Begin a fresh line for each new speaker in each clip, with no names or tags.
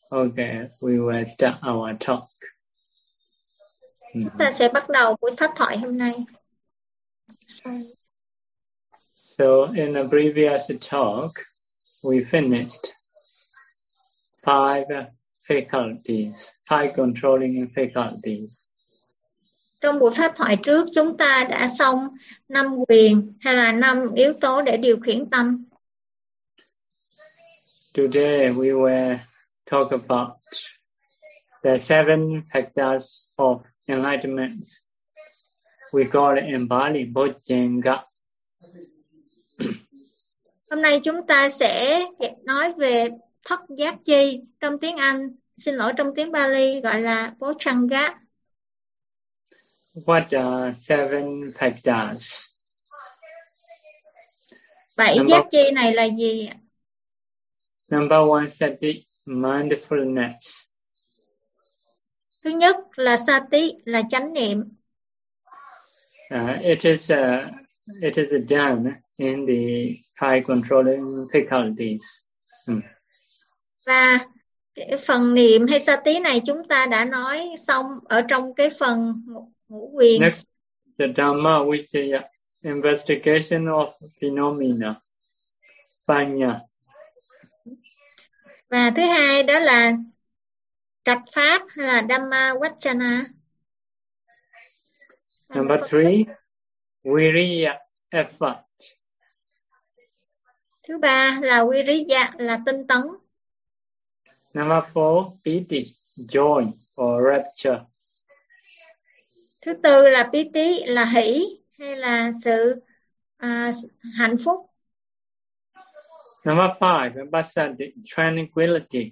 Okay, we will start our talk.
Chúng ta sẽ bắt đầu buổi pháp thoại hôm nay.
So in the previous talk, we finished five controlling faculties.
Trong buổi pháp thoại trước, chúng ta đã xong 5 quyền hay là 5 yếu tố để điều khiển tâm.
Today we will talk about the 7 factors of enlightenment. We call it in Bali Bojjhanga.
Hôm nay chúng ta sẽ nói về thất giác chi, trong tiếng Anh, trong tiếng Bali gọi là Bojjhanga.
What are 7 factors?
7 giác chi này là gì?
Number 1, sati, mindfulness.
Thứ nhất là sati, là chánh niệm.
It is done in the 5 controlling faculties.
Và cái phần niệm hay sati này chúng ta đã nói xong ở trong cái phần ngũ quyền.
Next, the Dhamma, which is investigation of phenomena. Panya.
Và thứ hai đó là trạch pháp hay là Dhamma Vachana.
Number 3, Viriya, effort.
Thứ ba là Viriya, là tinh tấn.
Number 4, Piti, joy or rapture.
Thứ tư là Piti, là hỷ hay là sự hạnh phúc.
Number 5, Passaddhi, tranquility.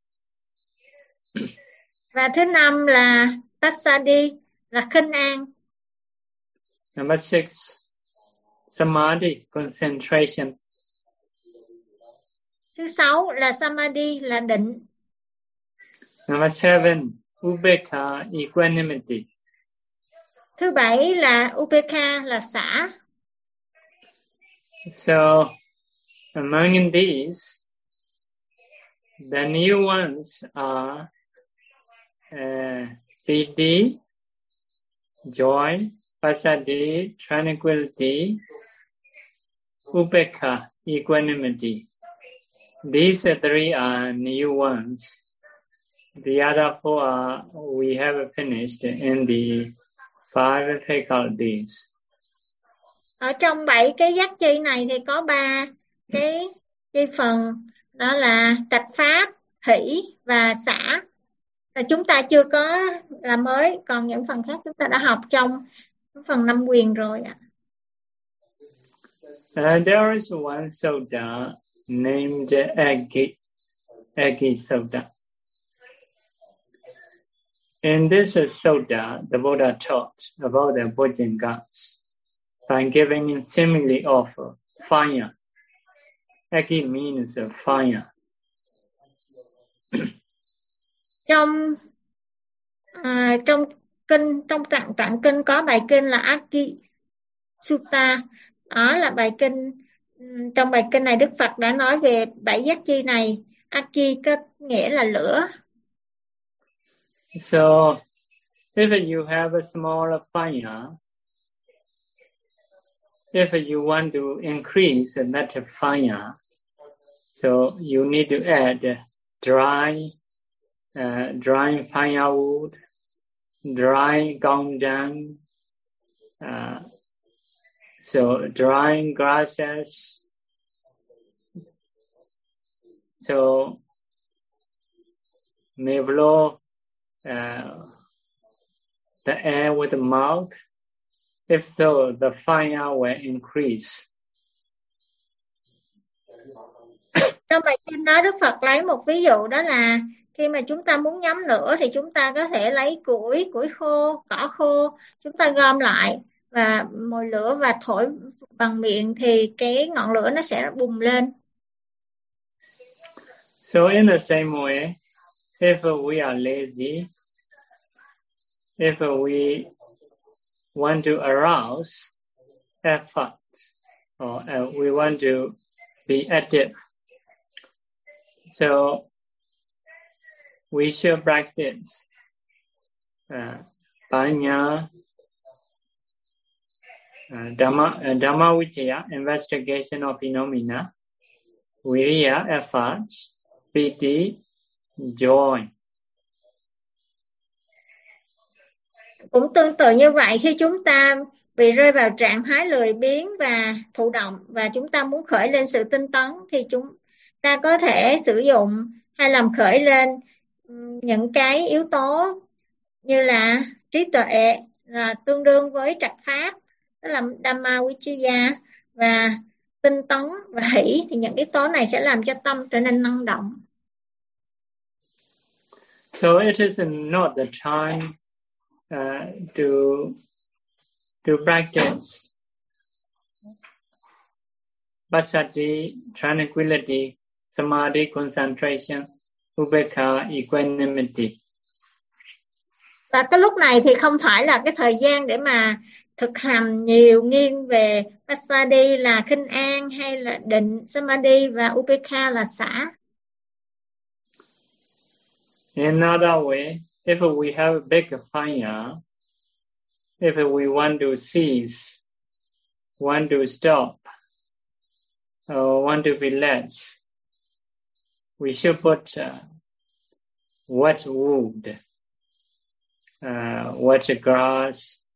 Và thứ năm là Passaddhi, là khinh an.
Number 6, Samadhi, concentration.
Thứ sáu là Samadhi, là định.
Number 7, Upekkha, equanimity.
Thứ bảy là Upekkha, là xả.
So, among these, the new ones are Piti, joy, Passaddhi, tranquility, Upekkha, equanimity. These 3 are new ones. The other 4 are, we have finished in the 5 faculties.
Ở trong 7 cái giác chi này thì có 3 cái chi phần, đó là trạch pháp, hỷ và xả. Và chúng ta chưa có là mới, còn những phần khác chúng ta đã học trong phần 5 quyền rồi ạ.
There is one Sutta named Agi Sutta. In this Sutta, the Buddha taught about the Bojjhangas by giving simile of fire. Agi means fire.
Trong tạng kinh có bài kinh là Agi Sutta. Đó là bài kinh, trong bài kinh này Đức Phật đã nói về 7 giác chi này. Agi có nghĩa là lửa.
So, if you have a small fire, if you want to increase that fire, so you need to add dry firewood, dry gongdang, so dry grasses. So may blow the air with the mouth. If so, the fire will increase.
Trong bài kinh đó Đức Phật lấy một ví dụ, đó là khi mà chúng ta muốn nhóm lửa thì chúng ta có thể lấy củi khô, cỏ khô, chúng ta gom lại và mồi lửa và thổi bằng miệng thì cái ngọn lửa nó sẽ bùng lên.
So in the same way, if we are lazy, if we want to arouse effort, or we want to be active, so we should practice Panya, Dhamma Vichaya, investigation of phenomena, Viriya, effort, Piti, joy.
Cũng tương tự như vậy, khi chúng ta bị rơi vào trạng thái lười biếng và thụ động và chúng ta muốn khởi lên sự tinh tấn thì chúng ta có thể sử dụng hay làm khởi lên những cái yếu tố như là trí tuệ là tương đương với trạch pháp, tức là Dhamma Vichaya, và tinh tấn và hỷ, thì những yếu tố này sẽ làm cho tâm trở nên năng động.
So it is not the time to practice passaddhi, tranquility, samadhi, concentration, upekkha, equanimity.
Và cái lúc này thì không phải là cái thời gian để mà thực hành nhiều nghiêng về passaddhi là khinh an, hay là định samadhi, và upekkha là xả.
In another way, if we have a big fire, if we want to cease, want to stop, or want to relax, we should put wet wood, wet grass,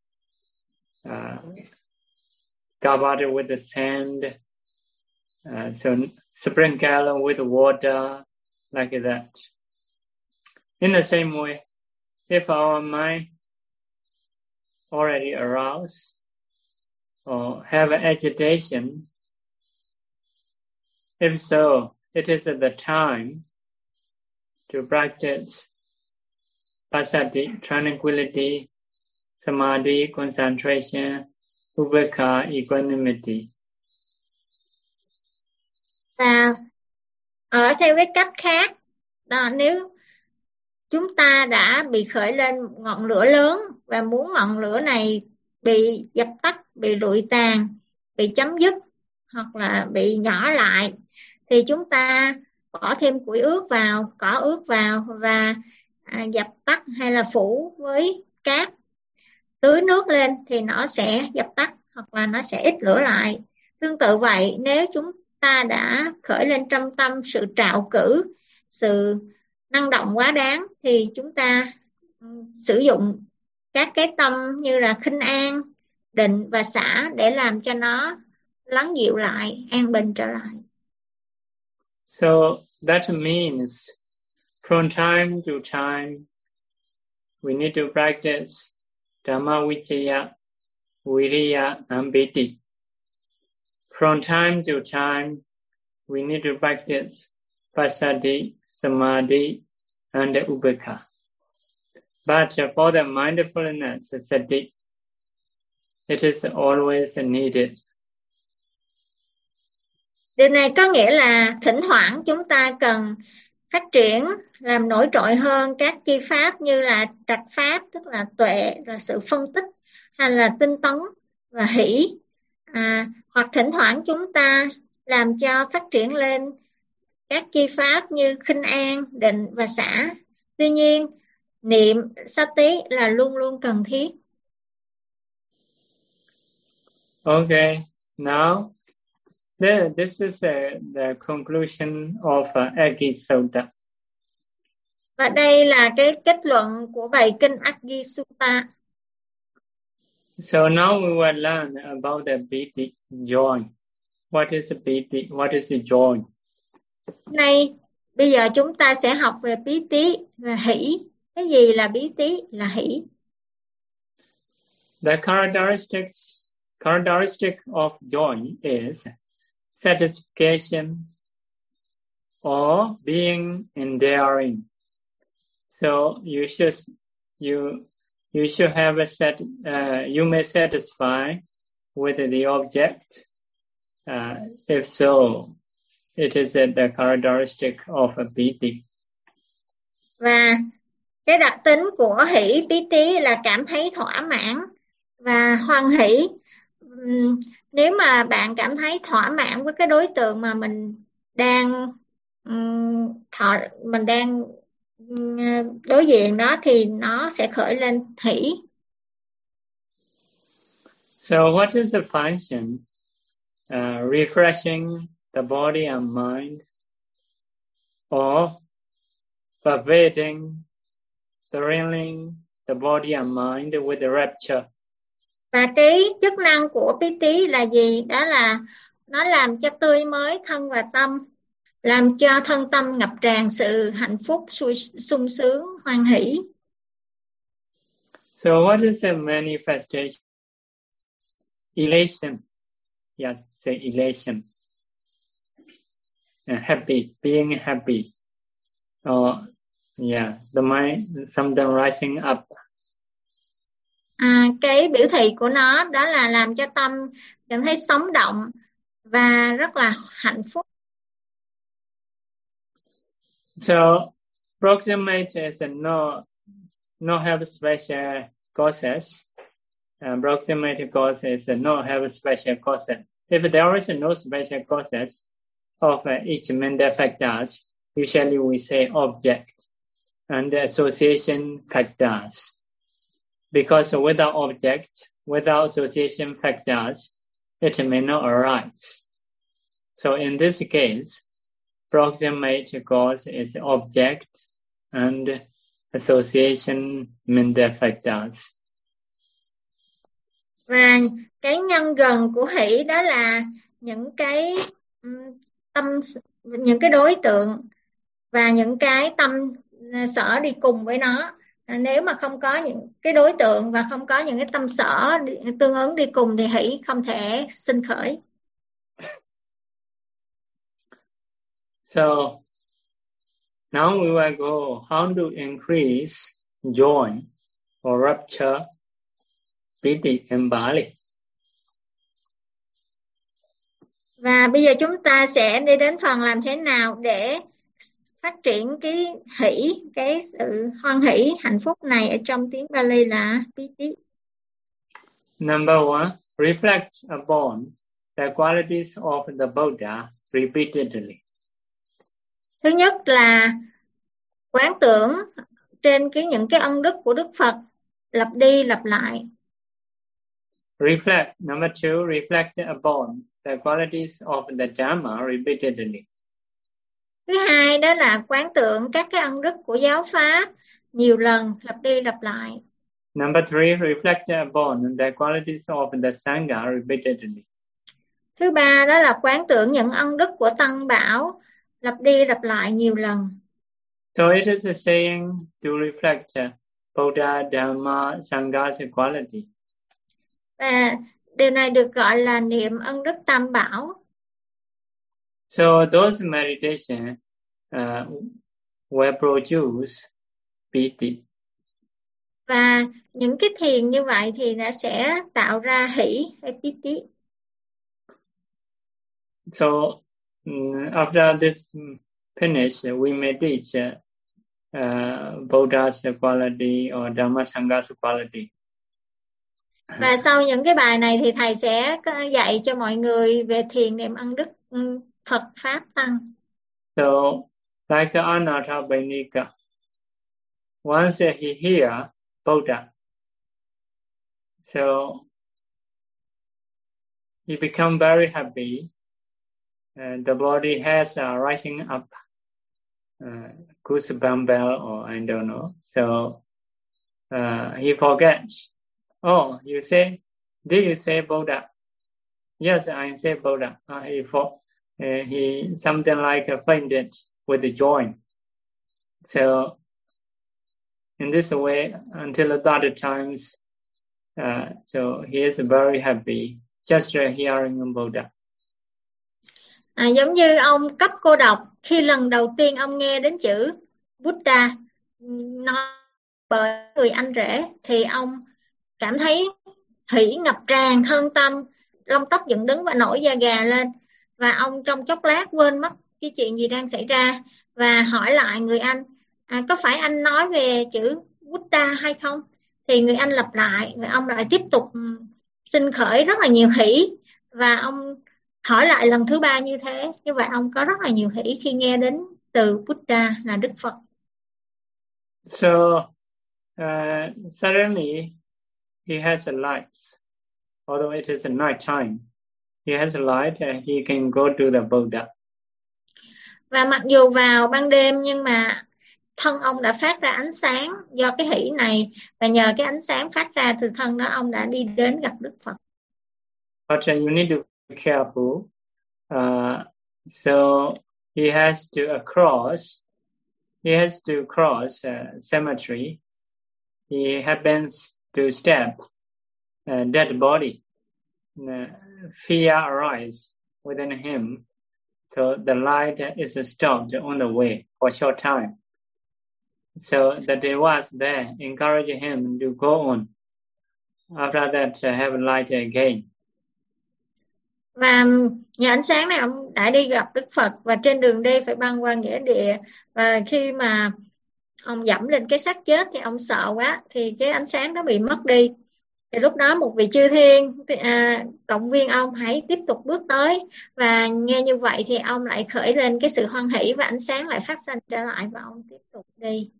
covered with the sand, so sprinkle with water, like that. In the same way, if our mind already aroused or have agitation, if so, it is the time to practice passaddhi, tranquility, samadhi, concentration, upekkha, equanimity.
Và ở theo cái cách khác, đó, nếu chúng ta đã bị khởi lên ngọn lửa lớn và muốn ngọn lửa này bị dập tắt, bị lụi tàn, bị chấm dứt hoặc là bị nhỏ lại, thì chúng ta bỏ thêm củi ướt vào, cỏ ướt vào và dập tắt, hay là phủ với cát, tưới nước lên thì nó sẽ dập tắt hoặc là nó sẽ ít lửa lại. Tương tự vậy, nếu chúng ta đã khởi lên trong tâm sự trạo cử, sự năng động quá đáng, thì chúng ta sử dụng các cái tâm như là khinh an, định và xả để làm cho nó lắng dịu lại, an bình trở lại.
So that means from time to time we need to practice Dhamma Vichaya, Viriya and Piti. From time to time we need to practice passaddhi, samadhi and upekkha. But for the mindfulness sati, it is always needed.
Điều này có nghĩa là thỉnh thoảng chúng ta cần phát triển, làm nổi trội hơn các chi pháp như là trạch pháp, tức là tuệ, là sự phân tích, hay là tinh tấn và hỷ. Hoặc thỉnh thoảng chúng ta làm cho phát triển lên các chi pháp như khinh an, định và xả. Tuy nhiên, niệm sati là luôn luôn cần thiết.
Okay, now this is the conclusion of Aggi Sutta.
Và đây là cái kết luận của bài kinh Aggi Sutta.
So now we will learn about the piti, joy. What is piti? What is joy?
Bây giờ chúng ta sẽ học về piti và hỷ. Cái gì là piti, là hỷ?
The characteristic of joy is satisfaction or being endearing. So you should have you may satisfy with the object. If so, it is the characteristic of a piti.
Và cái đặc tính của hỷ piti là cảm thấy thỏa mãn và hoan hỷ. Nếu mà bạn cảm thấy thỏa mãn với cái đối tượng mà mình đang đối diện đó thì nó sẽ khởi lên hỷ.
So what is the function? Refreshing the body and mind, or pervading, thrilling the body and mind with the rapture.
Và cái chức năng của piti là gì? Đó là nó làm cho tươi mới thân và tâm, làm cho thân tâm ngập tràn sự hạnh phúc, sung sướng, hoan hỷ.
So what is the manifestation? Elation. Yes, say elation. Happy, being happy. Or yeah, the mind sometimes rising up.
Cái biểu thị của nó đó là làm cho tâm cảm thấy sống động và rất là hạnh phúc.
So proximate is no have special causes. Proximate cause is no have special causes. If there is no special causes of each mental factors, usually we say object and association factors. Because without object, without association factors, it may not arise. So in this case, proximate cause is object and association mental factors.
Và cái nhân gần của hỷ đó là những cái những cái đối tượng và những cái tâm sở đi cùng với nó. Nếu mà không có những cái đối tượng và không có những cái tâm sở tương ứng đi cùng thì hỷ không thể sinh khởi.
So now we will go how to increase joy or rapture, piti in Bali.
Và bây giờ chúng ta sẽ đi đến phần làm thế nào để phát triển cái hỷ, cái sự hoan hỷ, hạnh phúc này ở trong tiếng Bali là piti.
Number one, reflect upon the qualities of the Buddha repeatedly.
Thứ nhất là quán tưởng trên những cái ân đức của Đức Phật, lặp đi lặp lại.
Reflect. Number two, reflect upon the qualities of the Dhamma repeatedly.
Thứ hai đó là quán tưởng các cái ân đức của giáo pháp nhiều lần, lặp đi lặp lại.
Number three, reflect upon the qualities of the Sangha repeatedly.
Thứ ba đó là quán tưởng những ân đức của Tăng Bảo, lặp đi lặp lại nhiều lần.
So it is a saying to reflect Buddha, Dhamma, Sangha's quality.
Và điều này được gọi là niệm ân đức Tam Bảo.
So those meditation will produce piti.
Và những cái thiền như vậy thì nó sẽ tạo ra hỷ hay piti.
So after this finish, we may teach Buddha's quality or Dhamma Sangha's quality.
Và sau những cái bài này thì thầy sẽ dạy cho mọi người về thiền niệm ân đức Phật Pháp Tăng.
So like Anatta Bainika, once he hear Buddha, so he become very happy. The body has rising up, goosebump or I don't know. So he forgets. Oh, did you say Buddha? Yes, I say Buddha. He something like fainted with the joy. So in this way, until the third times, so he is very happy just hearing Buddha.
Giống như ông cấp cô độc, khi lần đầu tiên ông nghe đến chữ Buddha nói bởi người anh rể thì ông cảm thấy hỷ ngập tràn thân tâm, lông tóc dựng đứng và nổi da gà lên, và ông trong chốc lát quên mất cái chuyện gì đang xảy ra và hỏi lại người anh, có phải anh nói về chữ Buddha hay không? Thì người anh lặp lại và ông lại tiếp tục sinh khởi rất là nhiều hỷ, và ông hỏi lại lần thứ ba như thế. Như vậy ông có rất là nhiều hỷ khi nghe đến từ Buddha là Đức Phật.
So suddenly he has a light, although it is a night time. He has a light and he can go to the Buddha.
Và mặc dù vào ban đêm nhưng mà thân ông đã phát ra ánh sáng do cái hỷ này, và nhờ cái ánh sáng phát ra từ thân đó ông đã đi đến gặp Đức Phật.
But you need to be careful. So he has to cross a cemetery. He happens to step a dead body. Fear arises within him. So the light is stopped on the way for a short time. So the devas there encourage him to go on. After that, have light again.
Và nhờ ánh sáng này ông đã đi gặp Đức Phật, và trên đường đi phải băng qua nghĩa địa, và khi mà ông dẫm lên cái xác chết thì ông sợ quá, thì cái ánh sáng đó bị mất đi. Thì lúc đó một vị chư thiên động viên ông hãy tiếp tục bước tới, và nghe như vậy thì ông lại khởi lên cái sự hoan hỷ và ánh sáng lại phát sinh trở lại và ông tiếp tục đi.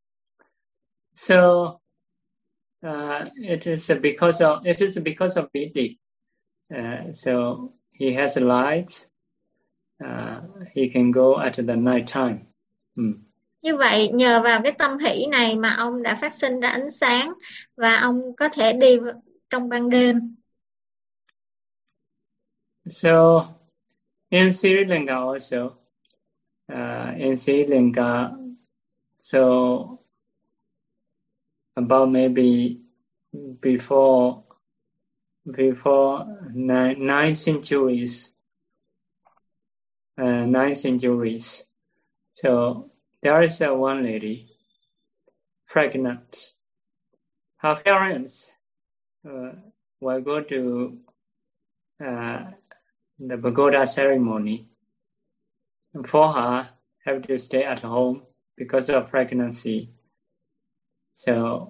So it is because of piti. So he has a light. He can go at the night time.
Như vậy nhờ vào cái tâm hỷ này mà ông đã phát sinh ra ánh sáng và ông có thể đi trong ban đêm.
So in Sri Lanka also, so about maybe before 9 centuries. So there is one lady, pregnant. Her parents will go to the pagoda ceremony. And for her, have to stay at home because of pregnancy. So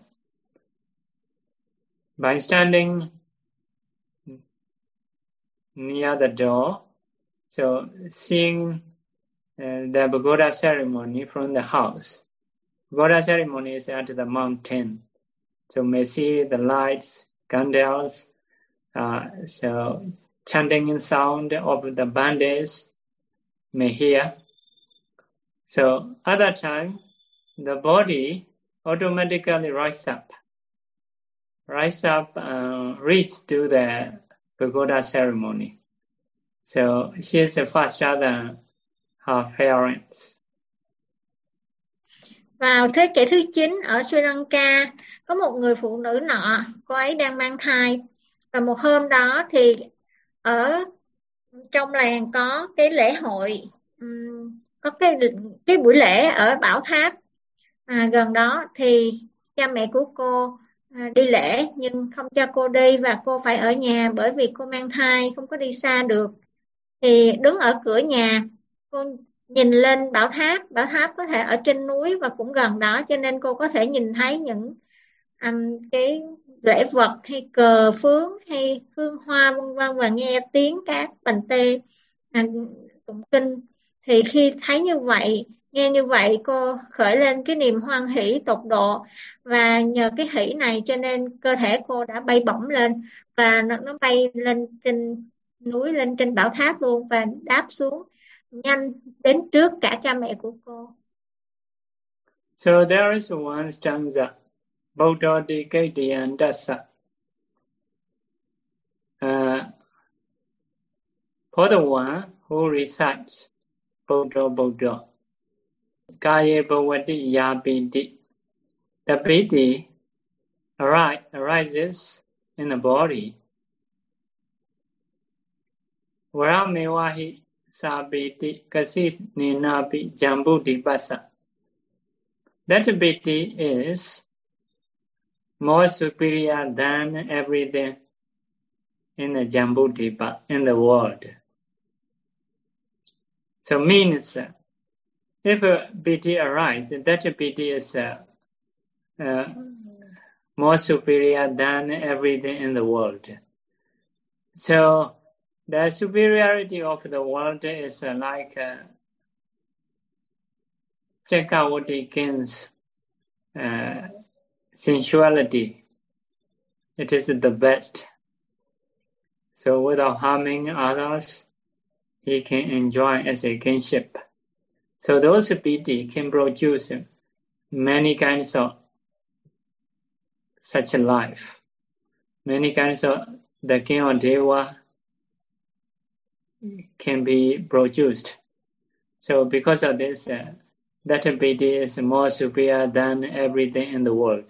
by standing near the door, so seeing the pagoda ceremony from the house. Pagoda ceremony is at the mountain, so may see the lights, candles, so chanting in sound of the bandages may hear. So at that time, the body automatically rise up, reach to the pagoda ceremony. So she is faster than her parents.
Vào thế kỷ thứ 9 ở Sri Lanka, có một người phụ nữ nọ, cô ấy đang mang thai. Và một hôm đó thì ở trong làng có cái lễ hội, có cái buổi lễ ở Bảo Tháp gần đó, thì cha mẹ của cô đi lễ nhưng không cho cô đi, và cô phải ở nhà bởi vì cô mang thai không có đi xa được. Thì đứng ở cửa nhà, cô nhìn lên bảo tháp có thể ở trên núi và cũng gần đó, cho nên cô có thể nhìn thấy những cái lễ vật hay cờ phướng hay hương hoa vân vân, và nghe tiếng các bành tê tụng kinh. Thì khi thấy như vậy, nghe như vậy, cô khởi lên cái niềm hoan hỷ tột độ, và nhờ cái hỷ này cho nên cơ thể cô đã bay bổng lên, và nó bay lên trên núi, lên trên bảo tháp luôn, và đáp xuống nhanh đến trước cả cha mẹ của cô.
So there is one stanza, Buddha Dikadiyan Dasa. For the one who recites Buddha Buddha, Kaya Bhavati Yapiti, the piti arises in the body. Varamevahi sabiti kasis ninapi jambuti pasa. That piti is more superior than everything in the Jambudvipa, in the world. So means if a piti arises, that piti is more superior than everything in the world. So the superiority of the world is like Chakravarti kings sensuality. It is the best. So without harming others, he can enjoy as a kinship. So those piti can produce many kinds of such a life. Many kinds of the king or deva can be produced. So because of this, that piti is more superior than everything in the world.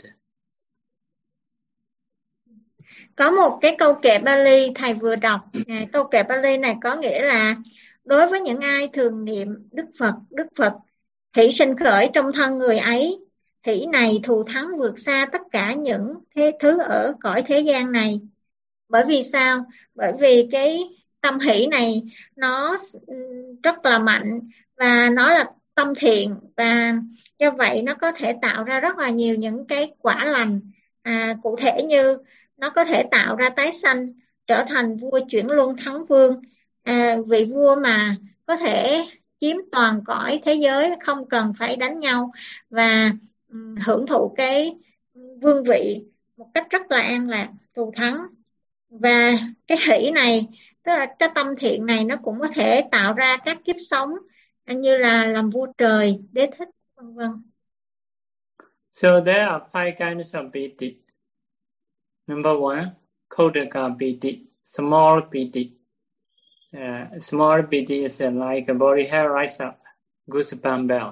Có một cái câu kệ Bali thầy vừa đọc. Câu kệ Bali này có nghĩa là đối với những ai thường niệm Đức Phật hỷ sinh khởi trong thân người ấy, hỷ này thù thắng vượt xa tất cả những thứ ở cõi thế gian này. Bởi vì sao? Bởi vì cái tâm hỷ này nó rất là mạnh và nó là tâm thiện, và do vậy nó có thể tạo ra rất là nhiều những cái quả lành. Cụ thể như nó có thể tạo ra tái sanh, trở thành vua chuyển luân thắng vương, vị vua mà có thể chiếm toàn cõi thế giới, không cần phải đánh nhau, và hưởng thụ cái vương vị một cách rất là an lạc, thù thắng. Và cái hỷ này, tức là cái tâm thiện này, nó cũng có thể tạo ra các kiếp sống như là làm vua trời, đế thích, vân vân.
So there are 5 kinds of piti. Number 1, Khodaka piti, small piti. Small piti is like a body hair rise up, goosebump bell.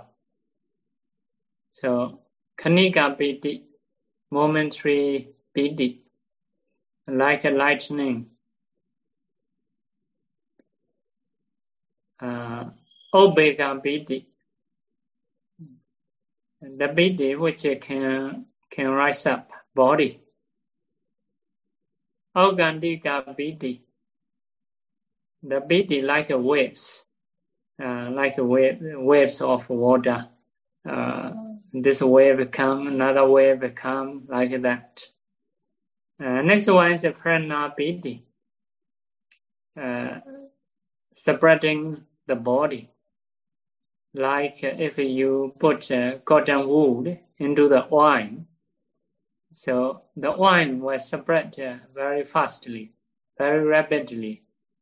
So Khanika piti, momentary piti, like a lightning. Obeka piti, the piti which can rise up body. Augandika piti, the piti like a waves, waves of water. This wave come, another wave come, like that. Next one is a prana piti, spreading the body. Like if you put cotton wool into the wine, so the wine will spread very fastly, very rapidly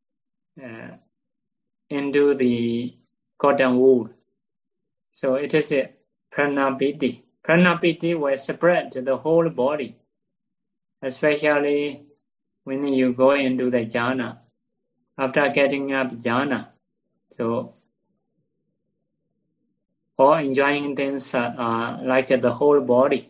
into the cotton wool. So it is a pranapiti. Pranapiti will spread the whole body, especially when you go into the jhana. After getting up jhana, so all enjoying things like the whole body.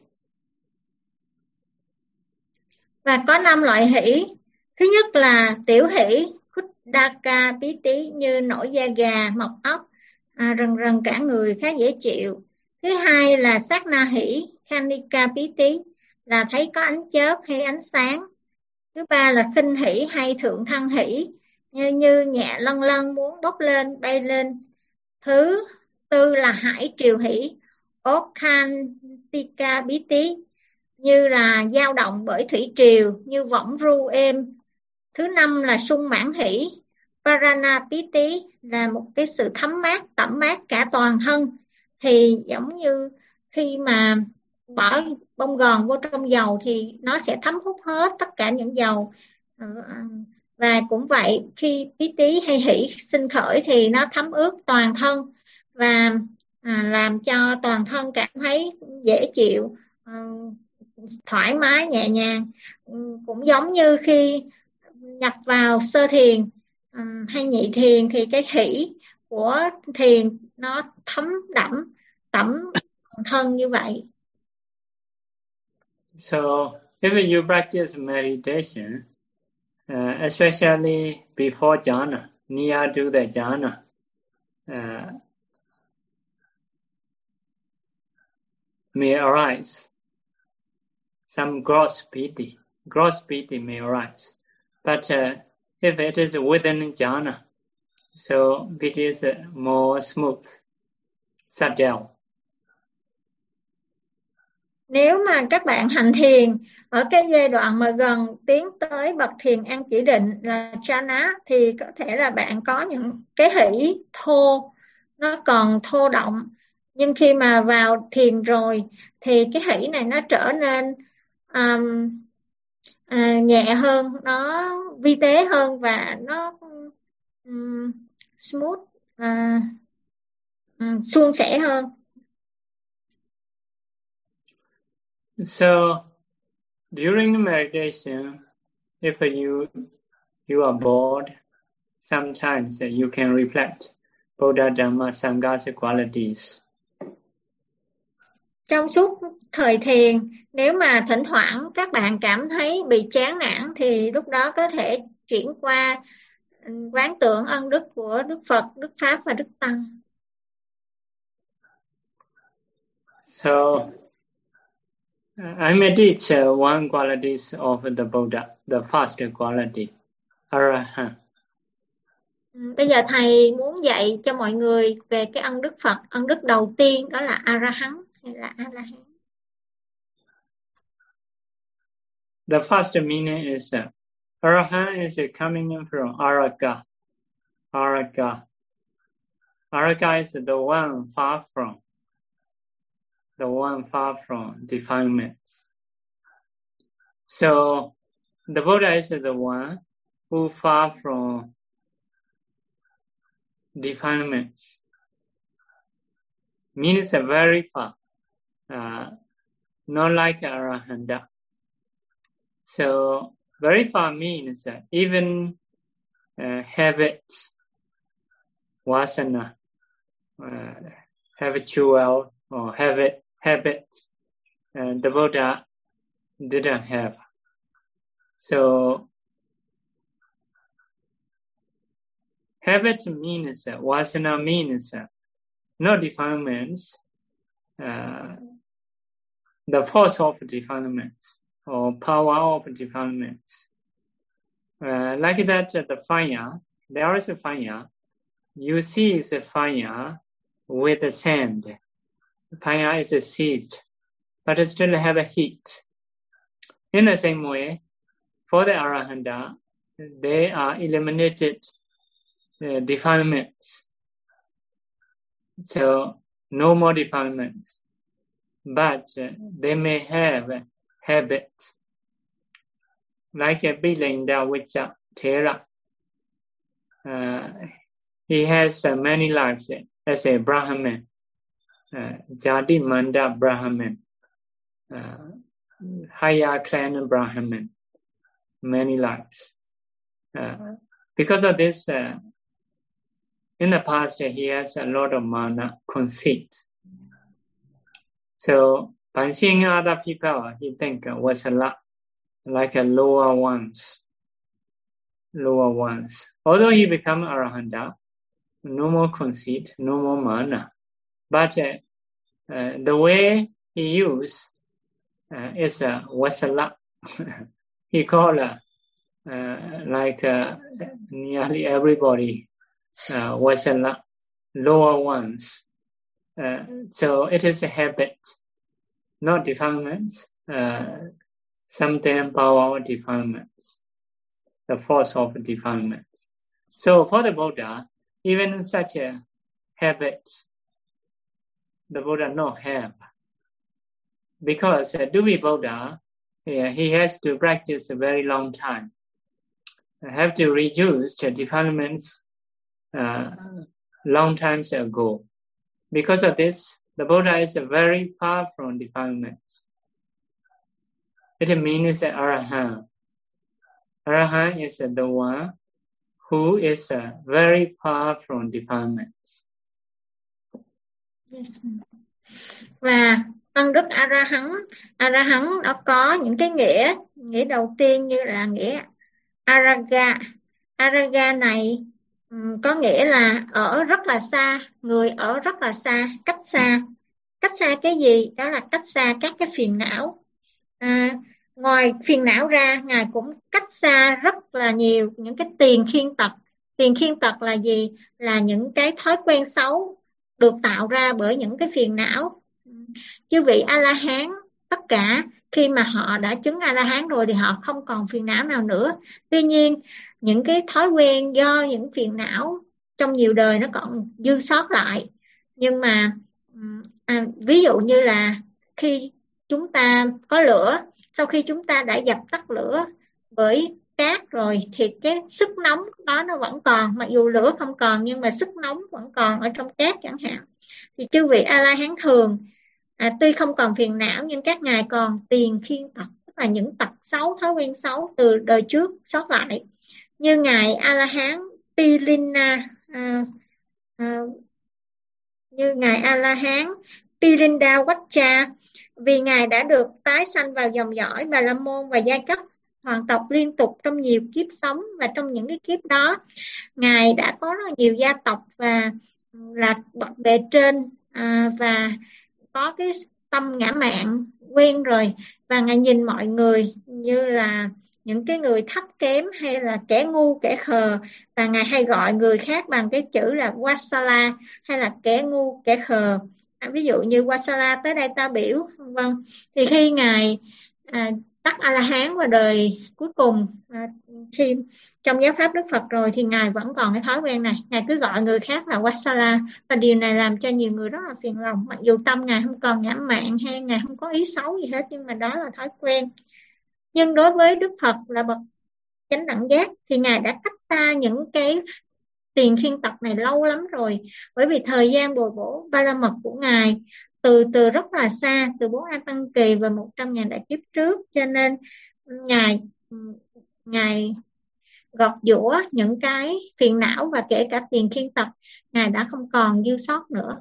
Và có 5 loại hỷ. Thứ nhất là tiểu hỷ, Khuddaka piti, như nổi da gà, mọc óc, rần rần cả người, khá dễ chịu. Thứ hai là sát na hỷ, Khanika piti, là thấy có ánh chớp hay ánh sáng. Thứ ba là khinh hỷ hay thượng thăng hỷ, như nhẹ lân lân muốn bốc lên, bay lên. Thứ tư là hải triều hỷ, Okhantika piti, như là dao động bởi thủy triều, như võng ru êm. Thứ năm là sung mãn hỷ, Paranapiti, là một cái sự thấm mát, tẩm mát cả toàn thân. Thì giống như khi mà bỏ bông gòn vô trong dầu thì nó sẽ thấm hút hết tất cả những dầu. Và cũng vậy, khi piti hay hỷ sinh khởi thì nó thấm ướt toàn thân và làm cho toàn thân cảm thấy dễ chịu, thoải mái, nhẹ nhàng. Cũng giống như khi nhập vào sơ thiền hay nhị thiền thì cái hỷ của thiền nó thấm đẫm tẩm thân như vậy.
So if you practice meditation, especially before jhana, near to the jhana, may arise. Some gross piti may arise. But if it is within jhana, so it is more smooth, subtle.
Nếu mà các bạn hành thiền ở cái giai đoạn mà gần tiến tới bậc thiền an chỉ định là jhana, thì có thể là bạn có những cái hỷ thô, nó còn thô động, Nhưng khi mà vào thiền rồi thì cái hỷ này nó trở nên nhẹ hơn, nó vi tế hơn và nó smooth, suôn sẻ hơn.
So during the meditation, if you are bored, sometimes you can reflect Buddha, Dhamma, Sangha's qualities.
Trong suốt thời thiền, nếu mà thỉnh thoảng các bạn cảm thấy bị chán nản thì lúc đó có thể chuyển qua quán tưởng ân đức của Đức Phật, Đức Pháp và Đức Tăng.
So I may teach one qualities of the Buddha, the first quality, Arahant.
Bây giờ thầy muốn dạy cho mọi người về cái ân đức Phật. Ân đức đầu tiên đó là Arahant hay là A-la-hán.
The first meaning is Arahant is coming from Araga. Araga. Araga is the one far from defilements. So the Buddha is the one who far from defilements. Means very far, not like Arahanta. So very far means even habit, wasana, habitual or habits, the Buddha didn't have. So habit means, wasana means no defilements, the force of defilements or power of defilements. Like that, the fire, there is a fire. You see it's a fire with the sand. The fire is seized, but it still have a heat. In the same way, for the Arahanta, they are eliminated defilements. So no more defilements. But they may have a habit. Like a Bilinda Vicha Thera. He has many lives as a Brahmin, Jati Manda Brahmin, higher clan Brahmin, many lives. Because of this, in the past, he has a lot of mana, conceit. So by seeing other people, he think was a lot like a lower ones. Although he become Arahanta, no more conceit, no more mana. But the way he used is was a lot. He called like nearly everybody was a lot lower ones. So it is a habit, not defilements, sometimes power of defilements, the force of defilements. So for the Buddha, even such a habit, the Buddha not have. Because to be Buddha, he has to practice a very long time. Have to reduce the defilements long times ago. Because of this, the Buddha is very far from defilements. It means Arahant. Arahant is the one who is very far from defilements.
Và ân đức Arahant nó có những cái nghĩa đầu tiên như là nghĩa Araga. Araga này có nghĩa là ở rất là xa, người ở rất là xa, cách xa. Cách xa cái gì? Đó là cách xa các cái phiền não. Ngoài phiền não ra, Ngài cũng cách xa rất là nhiều những cái tiền khiên tật. Tiền khiên tật là gì? Là những cái thói quen xấu được tạo ra bởi những cái phiền não. Chư vị A-la-hán, tất cả khi mà họ đã chứng A-la-hán rồi thì họ không còn phiền não nào nữa. Tuy nhiên, những cái thói quen do những phiền não trong nhiều đời nó còn dư sót lại. Nhưng mà ví dụ như là khi chúng ta có lửa, sau khi chúng ta đã dập tắt lửa bởi cát rồi thì cái sức nóng đó nó vẫn còn, mặc dù lửa không còn nhưng mà sức nóng vẫn còn ở trong cát chẳng hạn. Thì chư vị A-la-hán thường tuy không còn phiền não nhưng các ngài còn tiền khiên tật, tức là những tật xấu, thói quen xấu từ đời trước sót lại. Như ngài A-la-hán Pilina, như ngài A-la-hán Pirindawatcha, vì ngài đã được tái sanh vào dòng dõi Bà La Môn và giai cấp hoàng tộc liên tục trong nhiều kiếp sống, và trong những cái kiếp đó ngài đã có rất nhiều gia tộc và là bậc bề trên, và có cái tâm ngã mạn quen rồi, và ngài nhìn mọi người như là những cái người thấp kém hay là kẻ ngu kẻ khờ, và ngài hay gọi người khác bằng cái chữ là Wasala hay là kẻ ngu kẻ khờ. Ví dụ như Wasala tới đây ta biểu, vâng. Thì khi ngài đắc A-la-hán vào đời cuối cùng, khi trong giáo pháp Đức Phật rồi, thì ngài vẫn còn cái thói quen này, ngài cứ gọi người khác là Wasala, và điều này làm cho nhiều người rất là phiền lòng, mặc dù tâm ngài không còn ngã mạn hay ngài không có ý xấu gì hết, nhưng mà đó là thói quen. Nhưng đối với Đức Phật là bậc chánh đẳng giác thì ngài đã cách xa những cái tiền khiên tật này lâu lắm rồi, bởi vì thời gian bồi bổ ba la mật của ngài từ rất là xa, từ 4 A Tăng Kỳ và 100.000 đại kiếp trước, cho nên ngài gọt giũa những cái phiền não và kể cả tiền khiên tật ngài đã không còn dư sót nữa.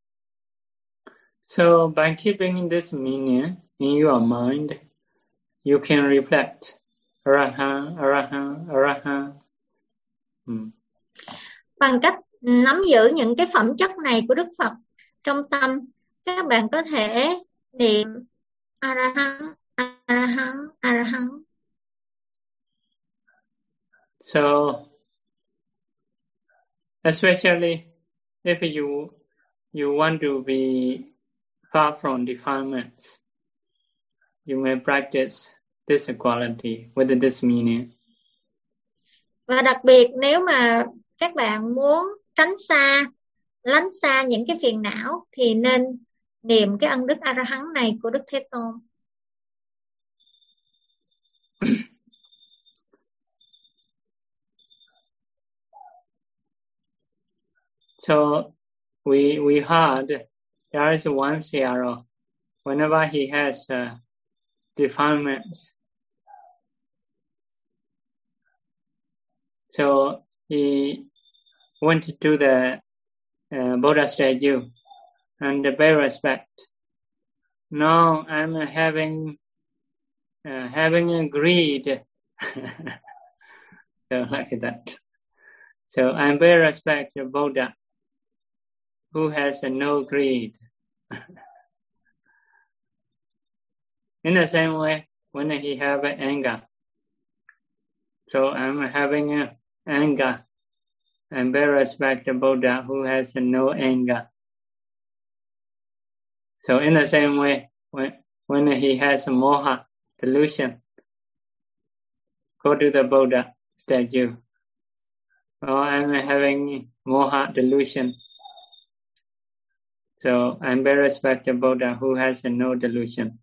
So by keeping this meaning in your mind, you can reflect Arahant, Arahant, Arahant.
Bằng cách nắm giữ những cái phẩm chất này của Đức Phật trong tâm, các bạn có thể niệm Arahant, Arahant, Arahant.
So, especially if you want to be far from defilements, you may practice this quality with this meaning.
Và đặc biệt nếu mà các bạn muốn lánh xa những cái phiền não thì nên niệm cái ân đức A-la-hán này của Đức Thế Tôn.
So we heard there is one Sayadaw. Whenever he has defilements, so he went to the Buddha statue and pay respect. Now I'm having a greed, so like that. So I pay respect to Buddha, who has no greed. In the same way, when he have anger, so I'm having anger, and pay respect to Buddha, who has no anger. So in the same way, when he has a moha delusion, go to the Buddha statue. Oh, I'm having moha delusion. So I'm very respect the Buddha who has no delusion.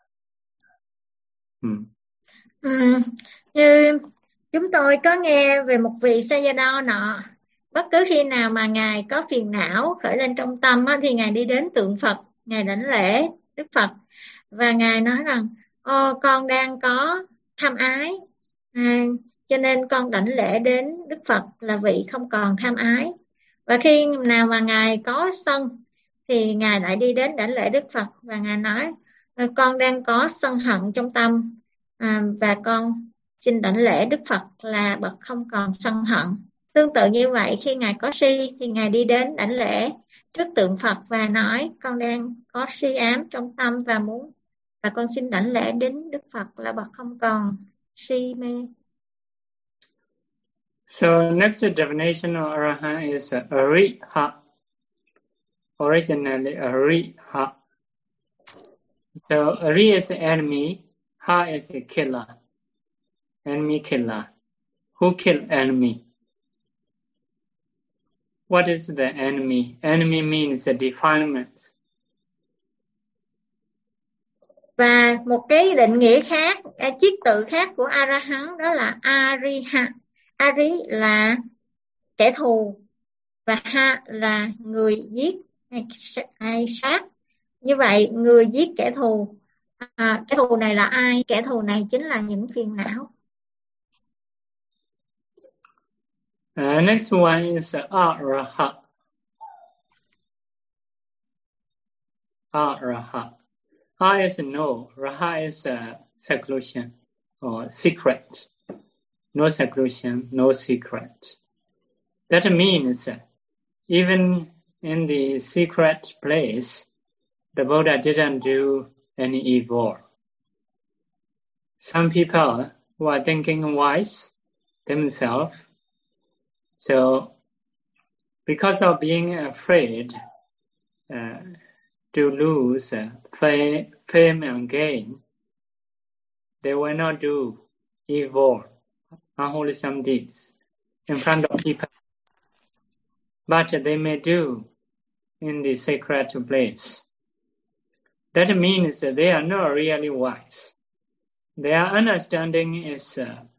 Như chúng tôi có nghe về một vị Sayadaw nọ, bất cứ khi nào mà ngài có phiền não khởi lên trong tâm thì ngài đi đến tượng Phật, ngài đảnh lễ Đức Phật và ngài nói rằng con đang có tham ái, cho nên con đảnh lễ đến Đức Phật là vị không còn tham ái. Và khi nào mà ngài có sân thì ngài lại đi đến đảnh lễ Đức Phật và ngài nói con đang có sân hận trong tâm, và con xin đảnh lễ Đức Phật là bậc không còn sân hận. Tương tự như vậy, khi ngài có si thì ngài đi đến đảnh lễ trước tượng Phật và nói con đang có si ám trong tâm và con xin đảnh lễ đến Đức Phật là bậc không còn si mê.
So next definition of Arahant is Arihat. Originally Arihat. So Ari is enemy, Ha is a killer, enemy killer. Who killed enemy? what is the enemy? Enemy means a defilement.
Và một cái định nghĩa khác, chiết tự khác của A-la-hán đó là Ariha. Ari là kẻ thù và Ha là người giết hay sát. Như vậy người giết kẻ thù, kẻ thù này là ai? Kẻ thù này chính là những phiền não.
Next one is Arahat. Arahat. A is no, Raha is seclusion or secret. No seclusion, no secret. That means even in the secret place, the Buddha didn't do any evil. Some people who are thinking wise themselves, so because of being afraid to lose fame and gain, they will not do evil, unwholesome deeds in front of people. But they may do in the sacred place. That means that they are not really wise. Their understanding is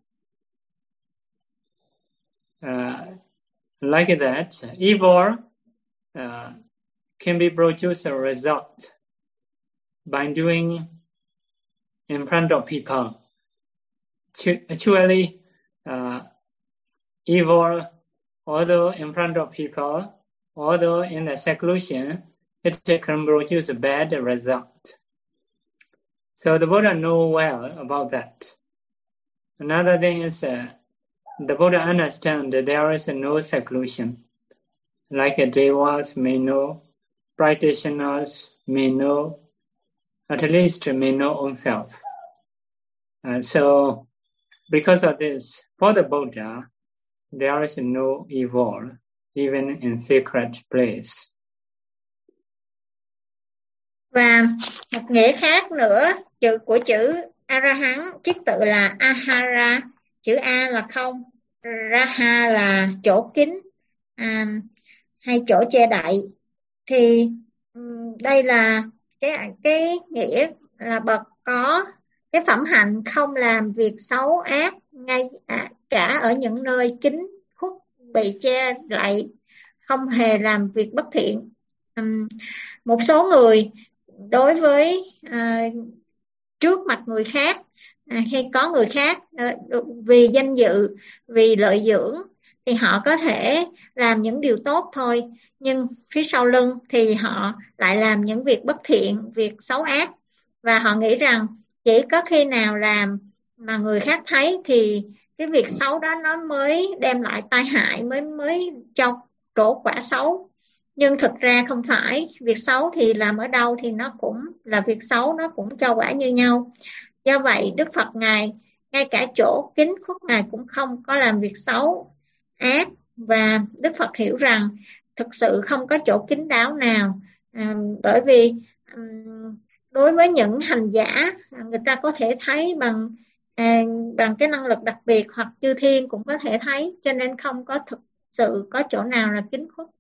like that. Evil can be produced a result by doing in front of people. Actually, evil, although in front of people, although in the seclusion, it can produce a bad result. So the Buddha knows well about that. Another thing is the Buddha understands that there is no seclusion. Like devas may know, practitioners may know, at least may know oneself. So because of this, for the Buddha, there is no evil, even in sacred place.
Và một nghĩa khác nữa của chữ A-la-hán, chiết tự là Ahara. Chữ A là không, Raha là chỗ kín hay chỗ che đậy. Thì đây là cái nghĩa là bậc có cái phẩm hạnh không làm việc xấu ác ngay cả ở những nơi kín khuất bị che đậy, không hề làm việc bất thiện. Một số người đối với trước mặt người khác hay có người khác vì danh dự, vì lợi dưỡng thì họ có thể làm những điều tốt thôi, nhưng phía sau lưng thì họ lại làm những việc bất thiện, việc xấu ác, và họ nghĩ rằng chỉ có khi nào làm mà người khác thấy thì cái việc xấu đó nó mới đem lại tai hại, mới cho trổ quả xấu. Nhưng thực ra không phải, việc xấu thì làm ở đâu thì nó cũng là việc xấu, nó cũng cho quả như nhau. Do vậy Đức Phật Ngài ngay cả chỗ kín khuất Ngài cũng không có làm việc xấu ác, và Đức Phật hiểu rằng thực sự không có chỗ kín đáo nào, bởi vì đối với những hành giả người ta có thể thấy bằng cái năng lực đặc biệt, hoặc chư thiên cũng có thể thấy, cho nên không có thực sự có chỗ nào là kín khuất.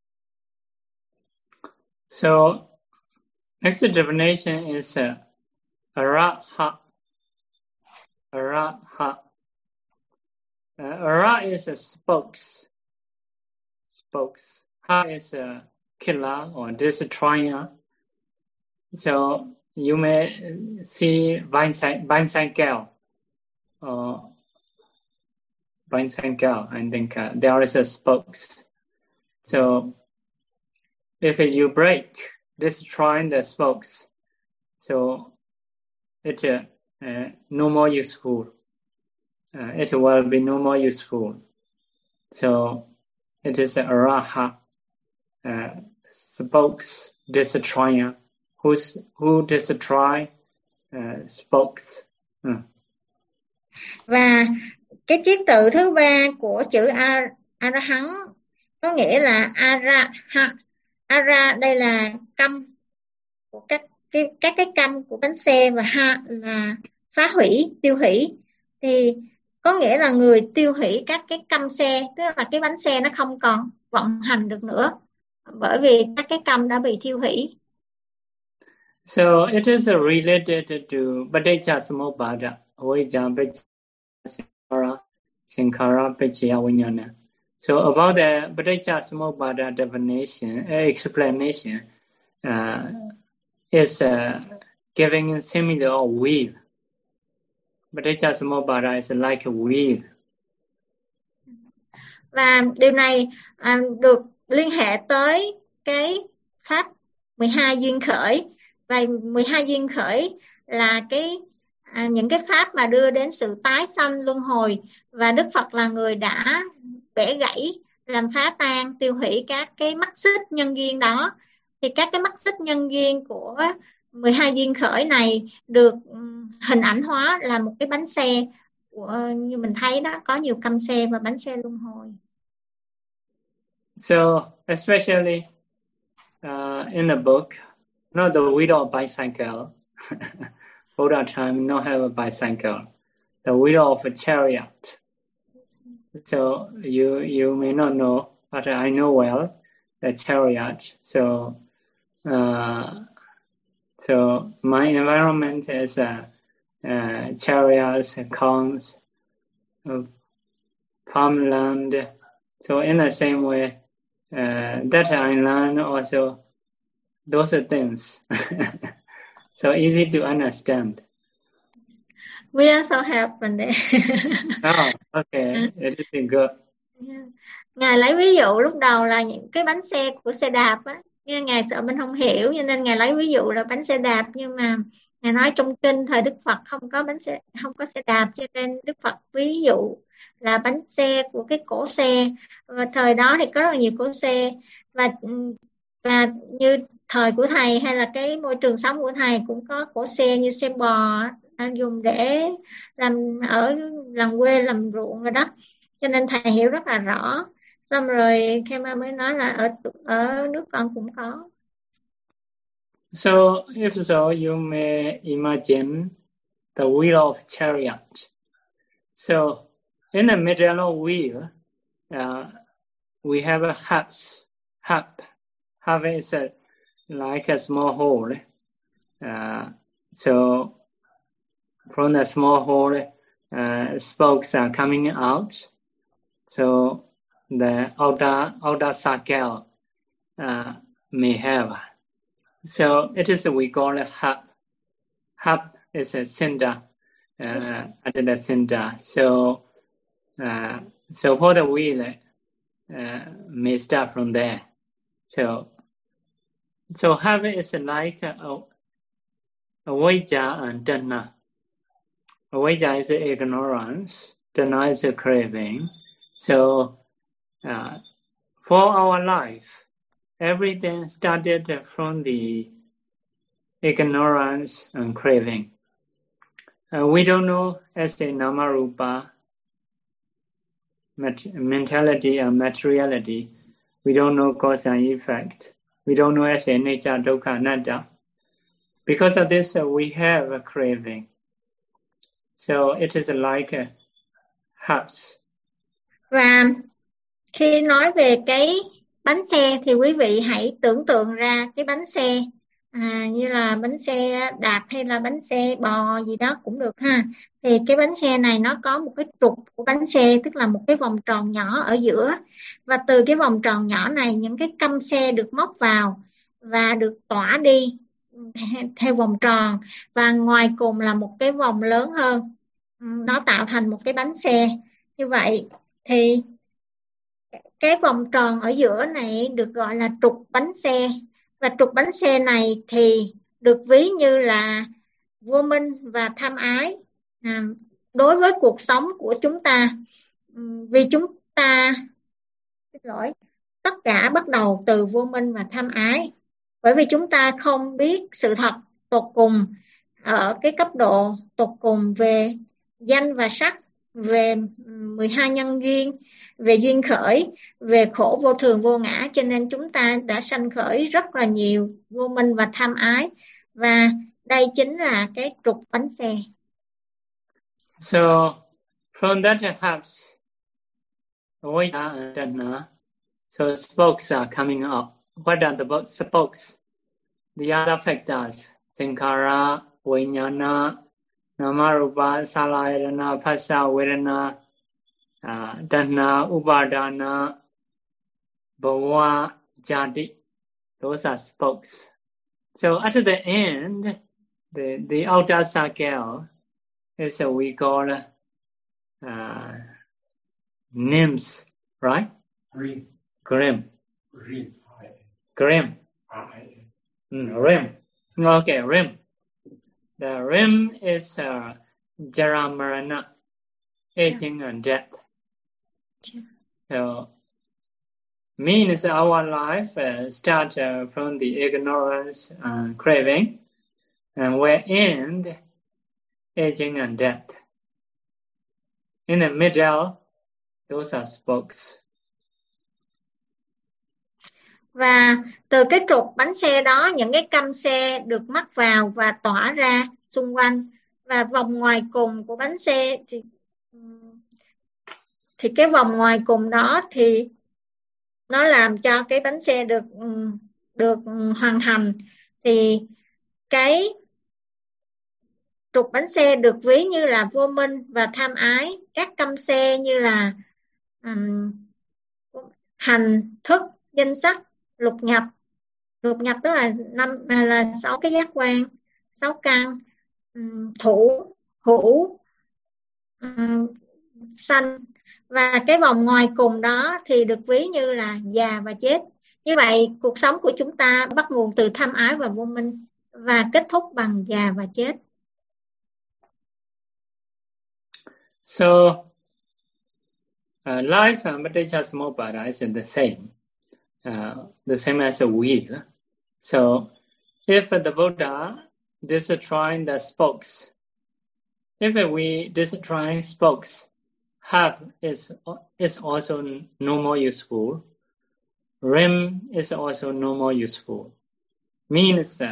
So next definition is arahat. Arahat. Ara is a spokes. Ha is a killer or destroyer. So you may see bicycle or bicycle. I think there is a spokes. So if you break, destroy the spokes, so it no more useful. It will be no more useful. So it is a arahat, spokes destroyer, who destroy spokes.
Và cái chiết tự thứ ba của chữ A-la-hán có nghĩa là Araha. Ara đây là căm của các cái căm của bánh xe, và Ha là phá hủy, tiêu hủy. Thì có nghĩa là người tiêu hủy các cái căm xe, tức là cái bánh xe nó không còn, vận hành được nữa, bởi vì các cái căm đã bị thiêu hủy.
So it is related to Paticca Samuppada, Avijja Paccaya Sankhara Paccaya Vijnana. So about the Paticca Samuppada definition, explanation, is giving a similar wheel. Paticca Samuppada is like a wheel.
Và điều này được liên hệ tới cái pháp 12 duyên khởi. Và 12 duyên khởi là những cái pháp mà đưa đến sự tái sanh luân hồi, và Đức Phật là người đã bẻ gãy, làm phá tan, tiêu hủy các cái mắc xích nhân duyên đó. Thì các cái mắc xích nhân duyên của 12 duyên khởi này được hình ảnh hóa là một cái bánh xe như mình thấy đó, có nhiều căm xe và bánh xe luân hồi.
So especially in the book, not the wheel of bicycle. Buddha time not have a bicycle. The wheel of a chariot. So you may not know, but I know well the chariot. So my environment is chariots, cons, farmland. So in the same way, that I learn also those things. So easy to understand.
We also have one there.
Oh, okay, it is good.
Ngài lấy ví dụ lúc đầu là những cái bánh xe của xe đạp á, nhưng Ngài sợ mình không hiểu, cho nên Ngài lấy ví dụ là bánh xe đạp. Nhưng mà Ngài nói trong kinh thời Đức Phật không có xe đạp, cho nên Đức Phật ví dụ là bánh xe của cái cỗ xe. Và thời đó thì có rất là nhiều cỗ xe, và như thời của thầy hay là cái môi trường sống của thầy cũng có cỗ xe như xe bò dùng để ở làng quê làm ruộng rồi đó, cho nên thầy hiểu rất là rõ. Xong rồi Khema mới nói là ở nước con cũng có.
So if so, you may imagine the wheel of chariot. So in the middle of wheel, we have a hub. Hub is like a small hole. So from the small hole, spokes are coming out. So the outer circle may have. So it is we call a hub. Hub is a center at the center. So for the wheel may start from there. So hub is like avijja and dana. Avijja is ignorance. Dana is a craving. So for our life, everything started from the ignorance and craving. We don't know as a Namarupa, mentality and materiality. We don't know cause and effect. We don't know as a nature, dukkha, anatta. Because of this, we have a craving. So it is like hubs.
Và khi nói về cái bánh xe thì quý vị hãy tưởng tượng ra cái bánh xe như là bánh xe đạp hay là bánh xe bò gì đó cũng được ha. Thì cái bánh xe này nó có một cái trục của bánh xe, tức là một cái vòng tròn nhỏ ở giữa. Và từ cái vòng tròn nhỏ này, những cái căm xe được móc vào và được tỏa đi theo vòng tròn. Và ngoài cùng là một cái vòng lớn hơn. Nó tạo thành một cái bánh xe. Như vậy thì cái vòng tròn ở giữa này được gọi là trục bánh xe. Và trục bánh xe này thì được ví như là vô minh và tham ái đối với cuộc sống của chúng ta. Vì chúng ta tất cả bắt đầu từ vô minh và tham ái. Bởi vì chúng ta không biết sự thật tột cùng ở cái cấp độ tột cùng về danh và sắc, về 12 nhân duyên, về duyên khởi, về khổ vô thường vô ngã, cho nên chúng ta đã sanh khởi rất là nhiều vô minh và tham ái. Và đây chính là cái trục bánh xe.
So from that hubs, avijja and dana, So spokes are coming up. What are the spokes? The other factors, Sankara, Vijnana, Namarupa, Salayana, Phassa, Vedana, Dhanna, Upadana, Bhava, Jati. Those are spokes. So at the end, the outer circle is what we call names, right? Grim. Rim. Okay, rim. The rim is Jara Marana, aging and death. So means our life starts from the ignorance and craving, and we end aging and death. In the middle, those are spokes.
Và từ cái trục bánh xe đó, những cái căm xe được mắc vào và tỏa ra xung quanh. Và vòng ngoài cùng của bánh xe thì cái vòng ngoài cùng đó thì nó làm cho cái bánh xe được hoàn thành. Thì cái trục bánh xe được ví như là vô minh và tham ái. Các căm xe như là hành, thức, danh sắc, lục nhập. Lục nhập tức là 6 cái giác quan, 6 căn, thủ, hữu, sanh. Và cái vòng ngoài cùng đó thì được ví như là già và chết. Như vậy cuộc sống của chúng ta bắt nguồn từ tham ái và vô minh và kết thúc bằng già và chết.
So life and Paticcasamuppada is the same as a wheel. So if the Buddha destroying the spokes, if we destroy spokes, hub is also no more useful. Rim is also no more useful. Means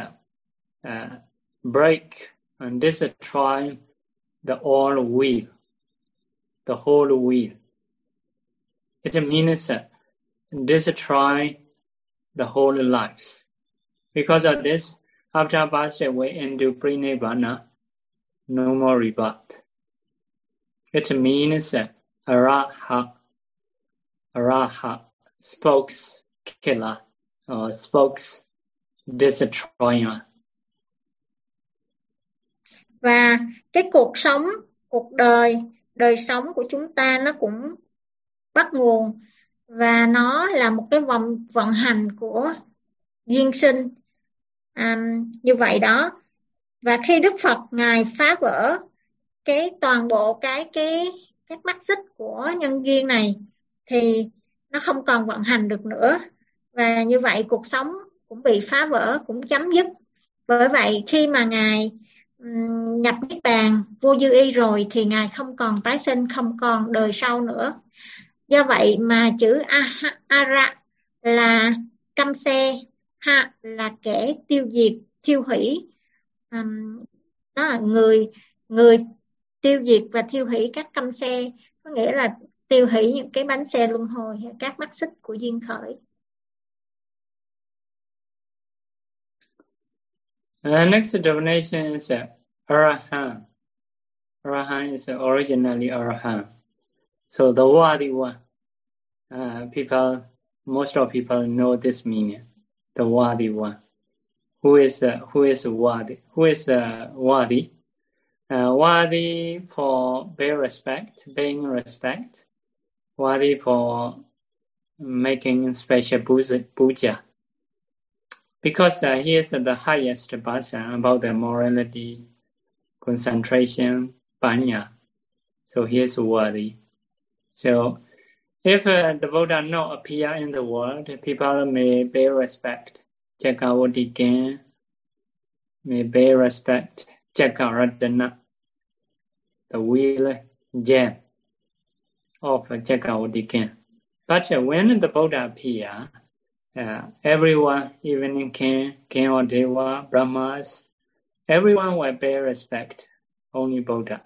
break and destroy the whole wheel. The whole wheel. It means destroy the whole lives. Because of this, after passing away into pre-nibbana, no more rebirth. It means araha, spokes killer, or spokes destroyer.
Và cái cuộc sống, đời sống của chúng ta nó cũng bắt nguồn và nó là một cái vòng vận hành của duyên sinh. Như vậy đó. Và khi Đức Phật Ngài phá vỡ toàn bộ các mắt xích của nhân duyên này thì nó không còn vận hành được nữa. Và như vậy cuộc sống cũng bị phá vỡ, cũng chấm dứt. Bởi vậy khi mà Ngài nhập Niết Bàn vô dư y rồi thì Ngài không còn tái sinh, không còn đời sau nữa. Do vậy mà chữ Ara là căm xe, ha là kẻ tiêu diệt, thiêu hủy. Đó là người tiêu diệt và thiêu hủy các căm xe, có nghĩa là tiêu hủy những cái bánh xe luân hồi, các mắt xích của duyên khởi.
Next definition is Arahant. Arahant is originally Arahant. So the worthy one. Most of people know this meaning. The worthy one. Who is worthy? Who is worthy? Worthy for paying respect. Worthy for making special puja. Because he is the highest person about the morality, concentration, panya. So he is worthy. So if the Buddha not appear in the world, people may pay respect. Cakkavatti may pay respect. Cakkaratana, the wheel gem of Cakkavatti. But when the Buddha appear, everyone, even king or deva, brahmas, everyone will pay respect. Only Buddha,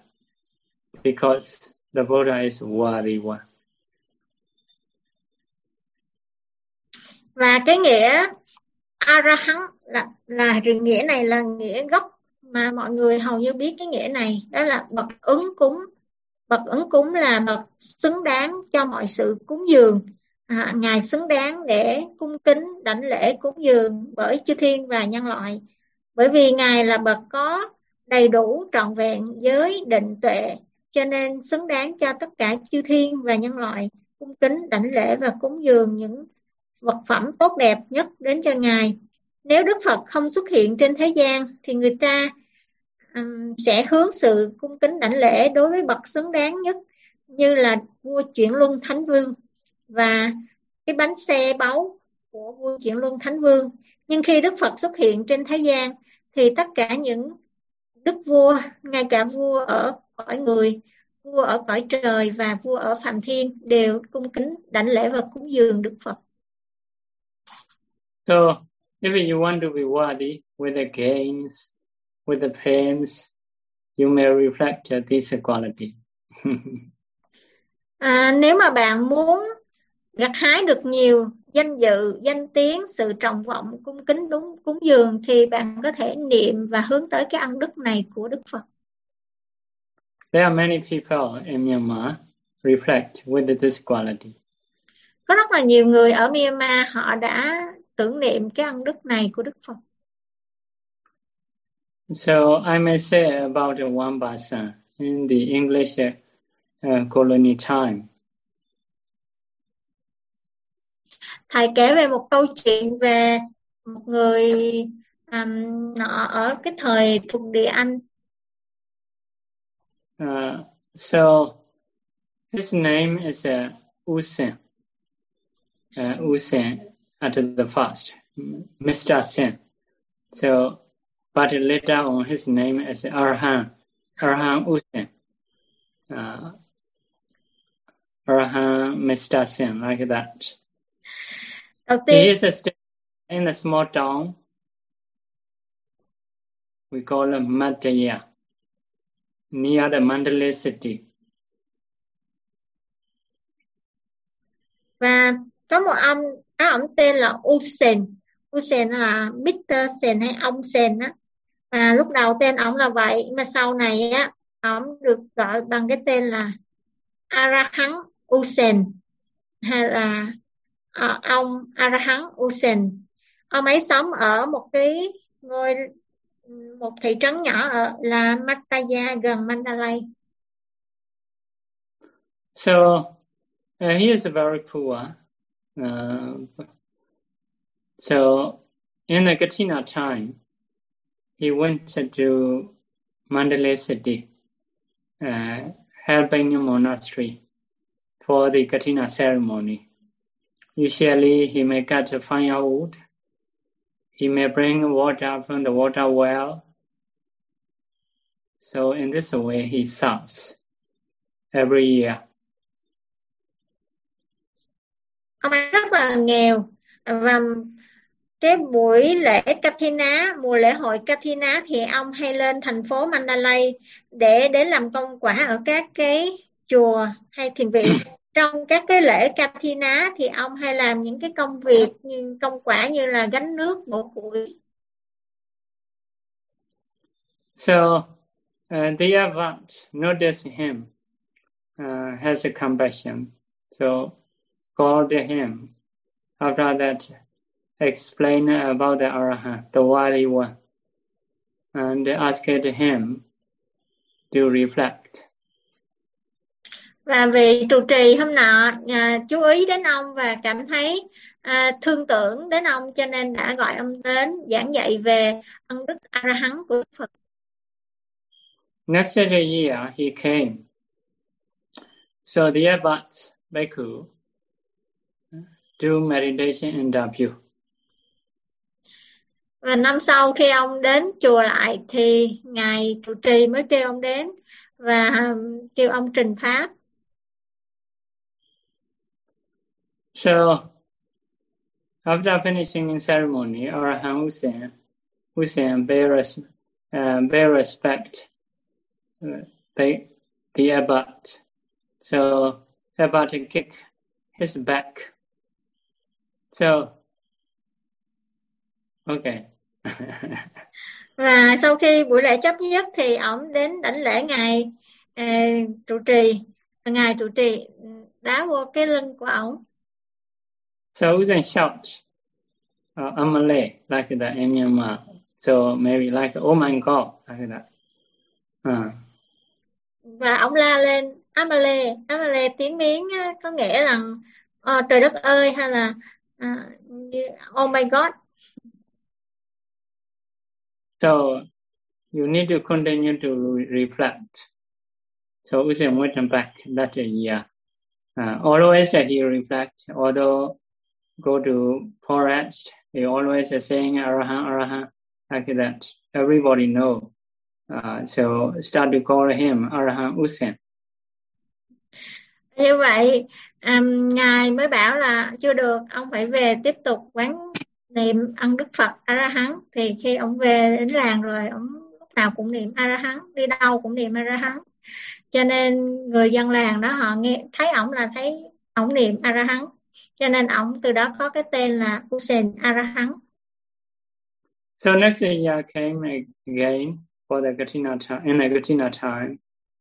because the Buddha is worthy one.
Và cái nghĩa Arahant là nghĩa này là nghĩa gốc mà mọi người hầu như biết cái nghĩa này, đó là bậc ứng cúng. Bậc ứng cúng là bậc xứng đáng cho mọi sự cúng dường. Ngài xứng đáng để cung kính đảnh lễ cúng dường bởi chư thiên và nhân loại, bởi vì Ngài là bậc có đầy đủ trọn vẹn giới định tuệ, cho nên xứng đáng cho tất cả chư thiên và nhân loại cung kính đảnh lễ và cúng dường những vật phẩm tốt đẹp nhất đến cho Ngài. Nếu Đức Phật không xuất hiện trên thế gian thì người ta sẽ hướng sự cung kính đảnh lễ đối với bậc xứng đáng nhất, như là vua Chuyển Luân Thánh Vương và cái bánh xe báu của vua Chuyển Luân Thánh Vương. Nhưng khi Đức Phật xuất hiện trên thế gian thì tất cả những đức vua, ngay cả vua ở cõi người, vua ở cõi trời và vua ở phàm thiên đều cung kính đảnh lễ và cúng dường Đức Phật.
So, if you want to be worthy with the gains, with the pains, you may reflect this quality.
Nếu mà bạn muốn gặt hái được nhiều danh dự, danh tiếng, sự trọng vọng, cung kính đúng cúng dường thì bạn có thể niệm và hướng tới cái ân đức này của Đức Phật.
There are many people in Myanmar reflect with this quality.
Có rất là nhiều người ở Myanmar họ đã tưởng niệm cái ân đức này của Đức Phật.
So I may say about one person in the English colony time.
Thầy kể về một câu chuyện về một người nọ ở cái thời thuộc địa Anh.
So his name is Usen. Usen at the first, Mr. Sen. So, but later on his name is Arhan Usen. Arhan Mr. Sen, like that.
Đầu tiên,
he is in a small town we call Madhya, near the Mandalay city.
Và có một ông tên là Usen. Usen là Mr. Sen hay ông Sen á. Và lúc đầu tên ông là vậy, mà sau này á ông được gọi bằng cái tên là Arahant Usen, hay là ông Arahant Usen. Ông ấy sống ở một thị trấn nhỏ là Madhya gần Mandalay.
So he is very poor. So in the Katina time, he went to Mandalay city, helping a monastery for the Katina ceremony. Usually he may cut firewood. He may bring water from the water well. So in this way he serves every year.
Ông ấy rất là nghèo, và cái buổi lễ Kathina, mùa lễ hội Kathina thì ông hay lên thành phố Mandalay để đến làm công quả ở các cái chùa hay thiền viện. Trong các cái lễ Kathina thì ông hay làm những cái công việc như công quả như là gánh nước, bổ củi.
So the Avat noticed him, has a compassion. So called him. After that, explain about the Arahant, the worthy one, and asked him to reflect.
Và vị trụ trì hôm nọ chú ý đến ông và cảm thấy thương tưởng đến ông, cho nên đã gọi ông đến giảng dạy về ân đức Arahant của Đức Phật.
Next year he came. So the Avat Bhikkhu do meditation interview.
Và năm sau khi ông đến chùa lại thì ngài trụ trì mới kêu ông đến và kêu ông trình pháp.
So after finishing the ceremony, Arahant Hussein bear respect the Abbot. So Abbot kick his back. So Okay.
Và sau khi buổi lễ chấm dứt thì ổng đến đảnh lễ ngài trụ trì, và ngài trụ trì đá vô cái lưng của ổng.
So Uzen shout, Amale, like that in Myanmar. So maybe like, oh my God, like that.
Và ổng la lên Amale, Amale tiếng Miến có nghĩa rằng trời đất ơi, hay là oh my God.
So you need to continue to reflect. So Uzen went back that year. Always he reflects, although go to forest, he always saying Arahant, Arahant, like that. Everybody know. So start to call him Arahant Uzen.
Như vậy ngài mới bảo là chưa được, ông phải về tiếp tục quán niệm ân Đức Phật A La Hán. Thì khi ông về đến làng rồi, ông lúc nào cũng niệm A La Hán, đi đâu cũng niệm A La Hán. Cho nên người dân làng đó họ nghe thấy ổng là thấy ổng niệm A La Hán, cho nên ổng từ đó có cái tên là Uzen A La Hán.
So next year came again for the Katina time, in the Katina time.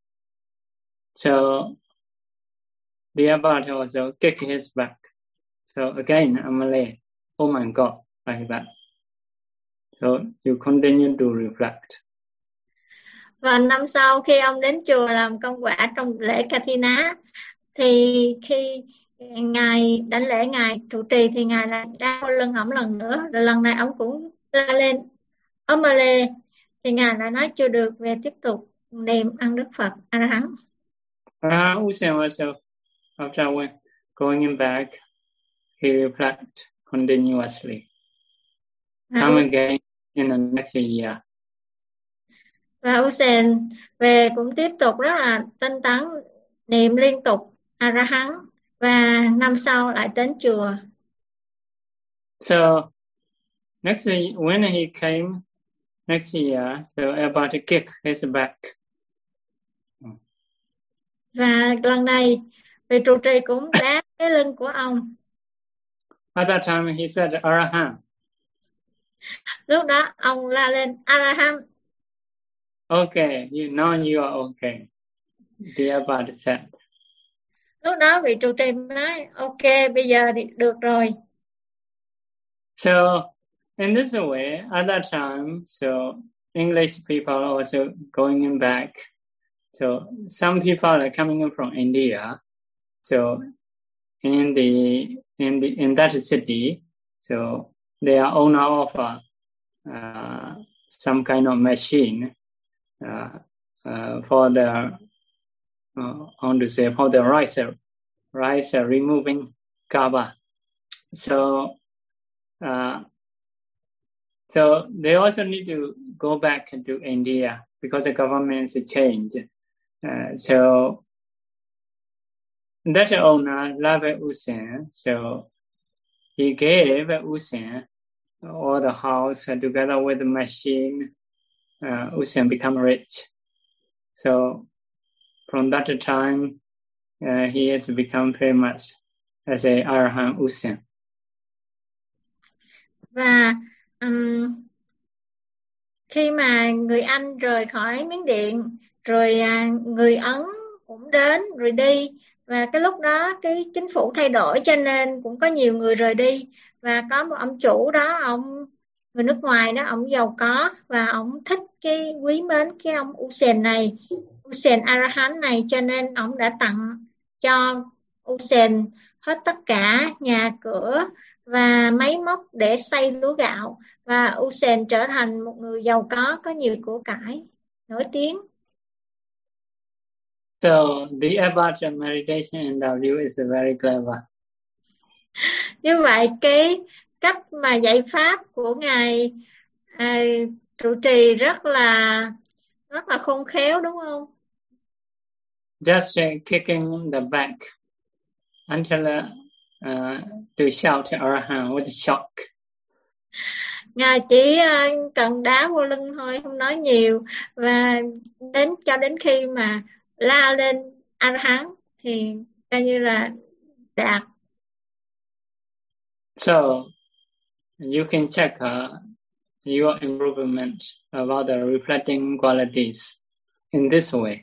So the abbot also kicked his back. So again, Amale, oh my God, like that. So you continue to reflect.
Và năm sau khi ông đến chùa làm công quả trong lễ Katina, thì khi ngài đảnh lễ ngài trụ trì thì ngài lại đá vào lưng ổng lần nữa. Rồi lần này ổng cũng la lên Amale, thì ngài lại nói chưa được, về tiếp tục niệm ân Đức Phật A La Hán.
Uzen also, after going back, he reflect continuously. Come again in the next year.
Và Uzen về cũng tiếp tục rất là tinh tấn niệm liên tục A La Hán, và năm sau lại đến chùa.
So next when he came next year, so about to kick his back.
Và lần này vị trụ trì cũng đá cái lưng của ông.
At that time he said Arahant.
Lúc đó ông la lên Arahant.
Okay, now you are okay. The abbot said.
Lúc đó vị trụ trì nói ok, bây giờ thì được rồi.
So in this way, at that time, so English people also going back. So some people are coming in from India. So in that city, so they are owner of some kind of machine for the for the rice removing kaba. So they also need to go back to India because the government's changed. So that owner loved Uzen, so he gave Uzen all the house together with the machine. Uzen become rich. So from that time, he has become famous as a Arahant Uzen.
Và khi mà người Anh rời khỏi Miến Điện, rồi người Ấn cũng đến rồi đi, và cái lúc đó cái chính phủ thay đổi cho nên cũng có nhiều người rời đi, và có một ông chủ đó, ông người nước ngoài đó, ông giàu có và ông thích cái quý mến cái ông Uzen này, Uzen A La Hán này, cho nên ông đã tặng cho Uzen hết tất cả nhà cửa và máy móc để xay lúa gạo, và Uzen trở thành một người giàu có nhiều của cải, nổi tiếng.
So the abbot meditation in W is very clever.
Như vậy cái cách mà dạy pháp của ngài trụ trì rất là khôn khéo, đúng không?
Just kicking the back until to shout Arahant with shock.
Ngài chỉ cần đá vô lưng thôi, không nói nhiều, và cho đến khi mà la lên A La Hán thì coi như là đạt.
So you can check your improvement about the reflecting qualities in this way.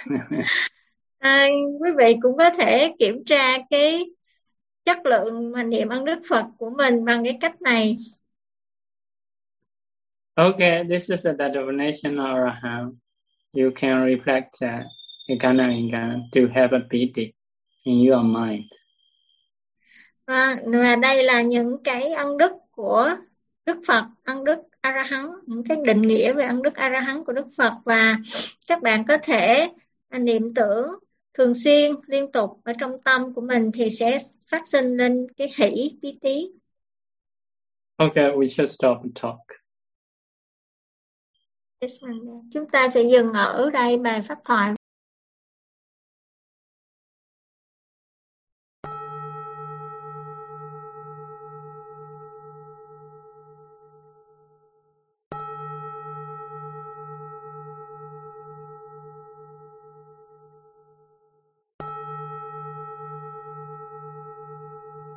Quý vị cũng có thể kiểm tra cái chất lượng mà niệm ân đức Phật của mình bằng cái cách này.
Okay, this is the definition of Arahant. You can reflect Ekana to have a pity in your mind.
Và đây là những cái ân đức của Đức Phật, ân đức A-la-hán, những cái định nghĩa về ân đức A-la-hán của Đức Phật, và các bạn có thể niệm tưởng thường xuyên, liên tục ở trong tâm của mình thì sẽ phát sinh lên cái hỷ, bí tí.
Okay, we should stop and talk.
Chúng ta sẽ dừng ở đây bài pháp thoại.